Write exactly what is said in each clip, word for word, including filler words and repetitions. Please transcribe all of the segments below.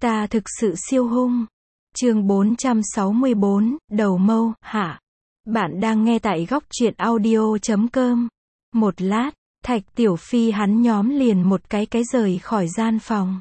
Ta thực sự siêu hung. Chương bốn trăm sáu mươi bốn, đầu mâu, hạ. Bạn đang nghe tại góc truyện audio chấm com. Một lát, Thạch Tiểu Phi hắn nhóm liền một cái cái rời khỏi gian phòng.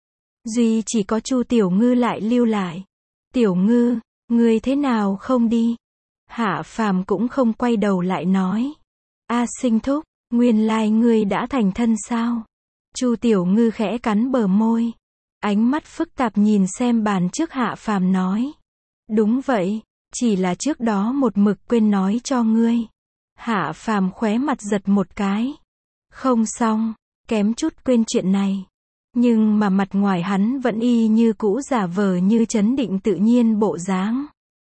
Duy chỉ có Chu Tiểu Ngư lại lưu lại. Tiểu Ngư, ngươi thế nào không đi? Hạ Phàm cũng không quay đầu lại nói. A Sinh thúc, nguyên lai ngươi đã thành thân sao? Chu Tiểu Ngư khẽ cắn bờ môi. Ánh mắt phức tạp nhìn xem bàn trước. Hạ Phàm nói. Đúng vậy, chỉ là trước đó một mực quên nói cho ngươi. Hạ Phàm khóe mặt giật một cái. Không xong, kém chút quên chuyện này. Nhưng mà mặt ngoài hắn vẫn y như cũ giả vờ như trấn định tự nhiên bộ dáng.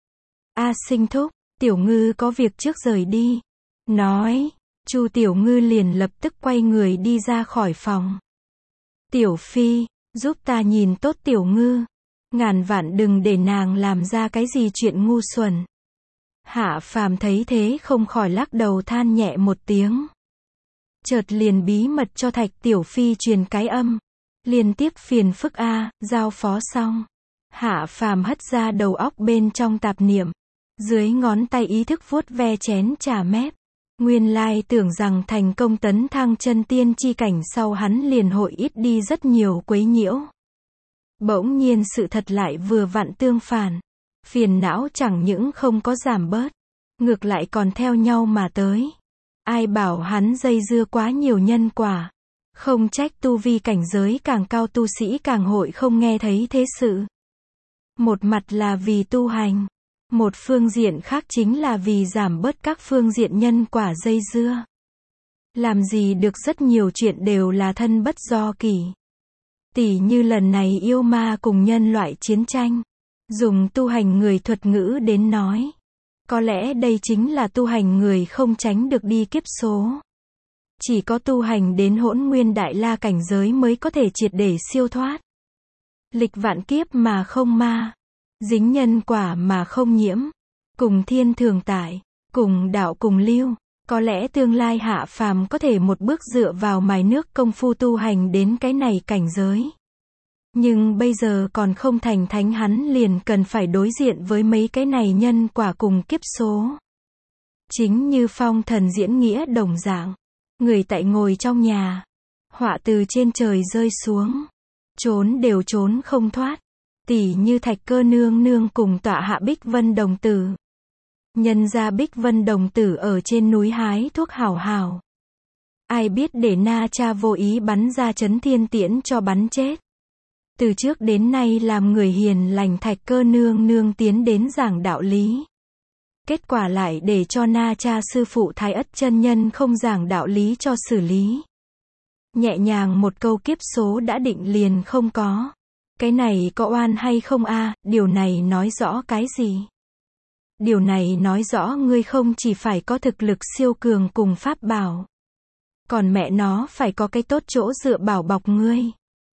A Sinh thúc, Tiểu Ngư có việc trước rời đi. Nói, Chu Tiểu Ngư liền lập tức quay người đi ra khỏi phòng. Tiểu Phi, giúp ta nhìn tốt Tiểu Ngư. Ngàn vạn đừng để nàng làm ra cái gì chuyện ngu xuẩn. Hạ Phàm thấy thế không khỏi lắc đầu than nhẹ một tiếng. Chợt liền bí mật cho Thạch Tiểu Phi truyền cái âm. Liên tiếp phiền phức a, giao phó xong. Hạ Phàm hất ra đầu óc bên trong tạp niệm. Dưới ngón tay ý thức vuốt ve chén trà mép. Nguyên lai tưởng rằng thành công tấn thăng chân tiên chi cảnh sau hắn liền hội ít đi rất nhiều quấy nhiễu. Bỗng nhiên sự thật lại vừa vặn tương phản. Phiền não chẳng những không có giảm bớt, ngược lại còn theo nhau mà tới. Ai bảo hắn dây dưa quá nhiều nhân quả. Không trách tu vi cảnh giới càng cao tu sĩ càng hội không nghe thấy thế sự. Một mặt là vì tu hành. Một phương diện khác chính là vì giảm bớt các phương diện nhân quả dây dưa. Làm gì được rất nhiều chuyện đều là thân bất do kỷ. Tỉ như lần này yêu ma cùng nhân loại chiến tranh. Dùng tu hành người thuật ngữ đến nói. Có lẽ đây chính là tu hành người không tránh được đi kiếp số. Chỉ có tu hành đến hỗn nguyên đại la cảnh giới mới có thể triệt để siêu thoát. Lịch vạn kiếp mà không ma. Dính nhân quả mà không nhiễm. Cùng thiên thường tại. Cùng đạo cùng lưu. Có lẽ tương lai Hạ Phàm có thể một bước dựa vào mài nước công phu tu hành đến cái này cảnh giới. Nhưng bây giờ còn không thành thánh hắn liền cần phải đối diện với mấy cái này nhân quả cùng kiếp số. Chính như phong thần diễn nghĩa đồng dạng. Người tại ngồi trong nhà. Họa từ trên trời rơi xuống. Trốn đều trốn không thoát. Tỉ như Thạch Cơ nương nương cùng tọa hạ Bích Vân đồng tử. Nhân ra Bích Vân đồng tử ở trên núi hái thuốc hảo hảo. Ai biết để Na Cha vô ý bắn ra chấn thiên tiễn cho bắn chết. Từ trước đến nay làm người hiền lành Thạch Cơ nương nương tiến đến giảng đạo lý. Kết quả lại để cho Na Cha sư phụ Thái Ất chân nhân không giảng đạo lý cho xử lý. Nhẹ nhàng một câu kiếp số đã định liền không có. Cái này có oan hay không a? Điều này nói rõ cái gì? Điều này nói rõ ngươi không chỉ phải có thực lực siêu cường cùng pháp bảo. Còn mẹ nó phải có cái tốt chỗ dựa bảo bọc ngươi.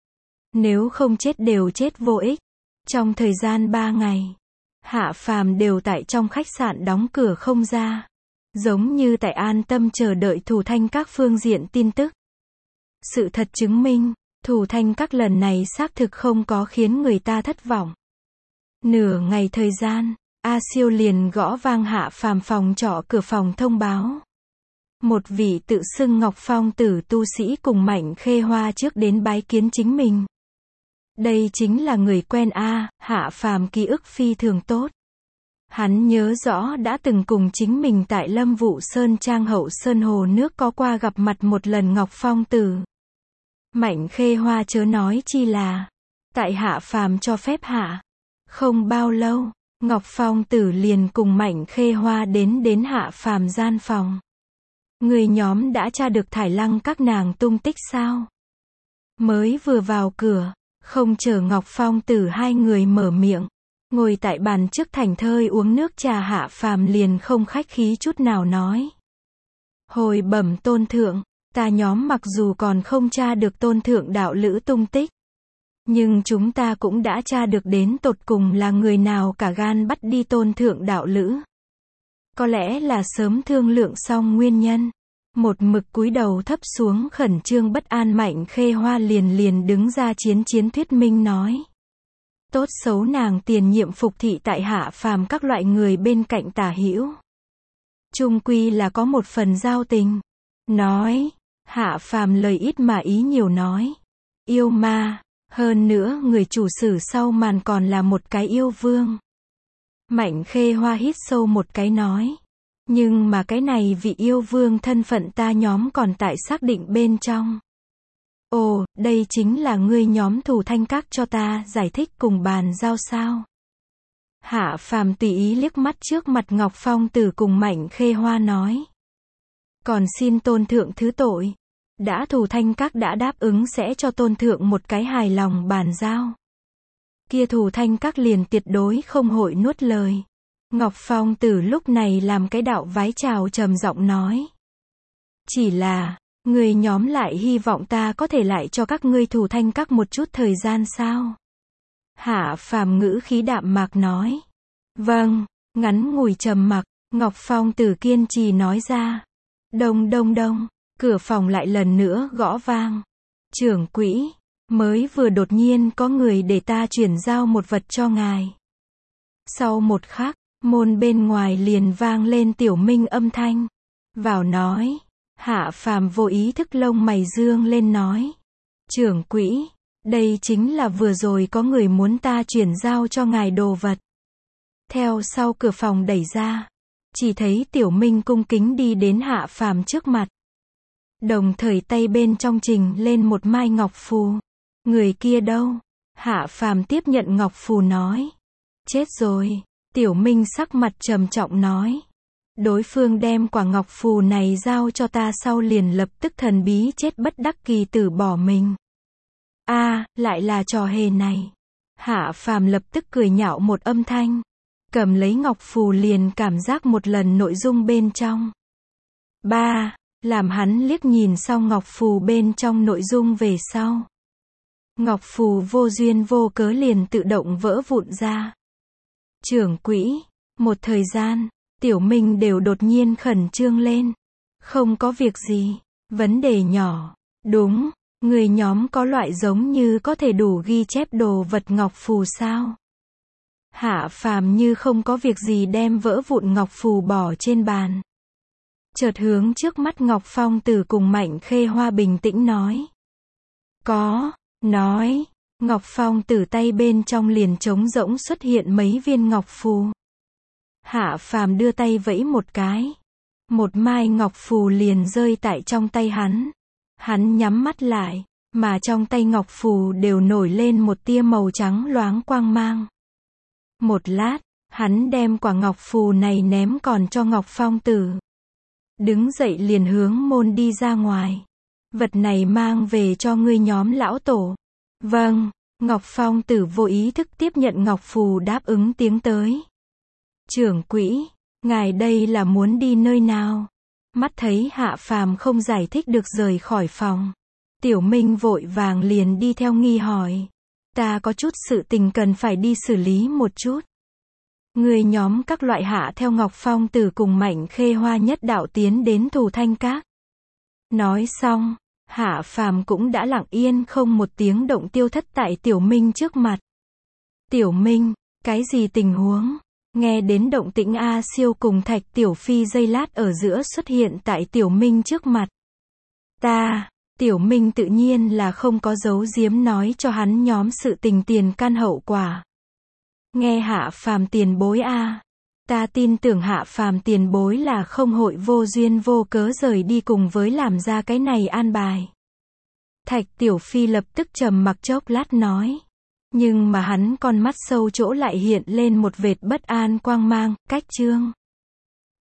Nếu không chết đều chết vô ích. Trong thời gian ba ngày, Hạ Phàm đều tại trong khách sạn đóng cửa không ra. Giống như tại an tâm chờ đợi Thủ Thanh các phương diện tin tức. Sự thật chứng minh, Thủ Thanh các lần này xác thực không có khiến người ta thất vọng. Nửa ngày thời gian, A Siêu liền gõ vang Hạ Phàm phòng trọ cửa phòng thông báo. Một vị tự xưng Ngọc Phong tử tu sĩ cùng Mạnh Khê Hoa trước đến bái kiến chính mình. Đây chính là người quen a. Hạ Phàm ký ức phi thường tốt. Hắn nhớ rõ đã từng cùng chính mình tại Lâm Vũ Sơn Trang Hậu Sơn Hồ Nước có qua gặp mặt một lần Ngọc Phong tử. Mạnh Khê Hoa chớ nói chi là, tại Hạ Phàm cho phép hạ. Không bao lâu, Ngọc Phong tử liền cùng Mạnh Khê Hoa đến đến Hạ Phàm gian phòng. Người nhóm đã tra được Thải Lăng các nàng tung tích sao? Mới vừa vào cửa, không chờ Ngọc Phong tử hai người mở miệng. Ngồi tại bàn trước thảnh thơi uống nước trà Hạ Phàm liền không khách khí chút nào nói. Hồi bẩm tôn thượng, ta nhóm mặc dù còn không tra được tôn thượng đạo lữ tung tích. Nhưng chúng ta cũng đã tra được đến tột cùng là người nào cả gan bắt đi tôn thượng đạo lữ. Có lẽ là sớm thương lượng xong nguyên nhân. Một mực cúi đầu thấp xuống khẩn trương bất an Mạnh Khê Hoa liền liền đứng ra chiến chiến thuyết minh nói. Tốt xấu nàng tiền nhiệm phục thị tại Hạ Phàm các loại người bên cạnh tả hữu. Chung quy là có một phần giao tình. Nói, Hạ Phàm lời ít mà ý nhiều nói. Yêu ma, hơn nữa người chủ sử sau màn còn là một cái yêu vương. Mạnh Khê Hoa hít sâu một cái nói. Nhưng mà cái này vị yêu vương thân phận ta nhóm còn tại xác định bên trong. Ồ, đây chính là ngươi nhóm Thù Thanh Các cho ta giải thích cùng bàn giao sao? Hạ Phàm tùy ý liếc mắt trước mặt Ngọc Phong Tử cùng Mạnh Khê Hoa nói. Còn xin tôn thượng thứ tội. Đã Thù Thanh Các đã đáp ứng sẽ cho tôn thượng một cái hài lòng bàn giao. Kia Thù Thanh Các liền tuyệt đối không hội nuốt lời. Ngọc Phong Tử lúc này làm cái đạo vái chào trầm giọng nói. Chỉ là, người nhóm lại hy vọng ta có thể lại cho các ngươi Thù Thanh Các một chút thời gian sao? Hạ Phàm ngữ khí đạm mạc nói. Vâng, ngắn ngủi trầm mặc, Ngọc Phong Tử kiên trì nói ra. Đông đông đông, cửa phòng lại lần nữa gõ vang. Trưởng quỹ, mới vừa đột nhiên có người để ta chuyển giao một vật cho ngài. Sau một khắc, môn bên ngoài liền vang lên Tiểu Minh âm thanh. Vào nói. Hạ Phàm vô ý thức lông mày dương lên nói. Trưởng quỹ, đây chính là vừa rồi có người muốn ta chuyển giao cho ngài đồ vật. Theo sau cửa phòng đẩy ra. Chỉ thấy Tiểu Minh cung kính đi đến Hạ Phàm trước mặt. Đồng thời tay bên trong trình lên một mai ngọc phù. Người kia đâu? Hạ Phàm tiếp nhận ngọc phù nói. Chết rồi. Tiểu Minh sắc mặt trầm trọng nói. Đối phương đem quả ngọc phù này giao cho ta sau liền lập tức thần bí chết bất đắc kỳ tử bỏ mình. A, à, lại là trò hề này. Hạ Phàm lập tức cười nhạo một âm thanh. Cầm lấy ngọc phù liền cảm giác một lần nội dung bên trong. Ba, làm hắn liếc nhìn xong ngọc phù bên trong nội dung về sau. Ngọc phù vô duyên vô cớ liền tự động vỡ vụn ra. Trưởng quỹ, một thời gian, Tiểu Minh đều đột nhiên khẩn trương lên. Không có việc gì, vấn đề nhỏ. Đúng, người nhóm có loại giống như có thể đủ ghi chép đồ vật ngọc phù sao? Hạ Phàm như không có việc gì đem vỡ vụn ngọc phù bỏ trên bàn. Chợt hướng trước mắt Ngọc Phong Tử cùng Mạnh Khê Hoa bình tĩnh nói. Có, nói, Ngọc Phong Tử tay bên trong liền trống rỗng xuất hiện mấy viên ngọc phù. Hạ Phàm đưa tay vẫy một cái. Một mai ngọc phù liền rơi tại trong tay hắn. Hắn nhắm mắt lại, mà trong tay ngọc phù đều nổi lên một tia màu trắng loáng quang mang. Một lát, hắn đem quả ngọc phù này ném còn cho Ngọc Phong Tử. Đứng dậy liền hướng môn đi ra ngoài. Vật này mang về cho ngươi nhóm lão tổ. Vâng, Ngọc Phong Tử vô ý thức tiếp nhận ngọc phù đáp ứng tiếng tới. Trưởng quỹ, ngài đây là muốn đi nơi nào? Mắt thấy Hạ Phàm không giải thích được rời khỏi phòng. Tiểu Minh vội vàng liền đi theo nghi hỏi. Ta có chút sự tình cần phải đi xử lý một chút. Người nhóm các loại hạ theo Ngọc Phong Tử cùng Mạnh Khê Hoa nhất đạo tiến đến Thù Thanh Các. Nói xong, Hạ Phàm cũng đã lặng yên không một tiếng động tiêu thất tại Tiểu Minh trước mặt. Tiểu Minh, cái gì tình huống? Nghe đến động tĩnh A Siêu cùng Thạch Tiểu Phi giây lát ở giữa xuất hiện tại Tiểu Minh trước mặt. Ta, Tiểu Minh tự nhiên là không có giấu giếm nói cho hắn nhóm sự tình tiền căn hậu quả. Nghe Hạ Phàm tiền bối a, ta tin tưởng Hạ Phàm tiền bối là không hội vô duyên vô cớ rời đi cùng với làm ra cái này an bài. Thạch Tiểu Phi lập tức trầm mặc chốc lát nói. Nhưng mà hắn con mắt sâu chỗ lại hiện lên một vệt bất an quang mang, cách trương.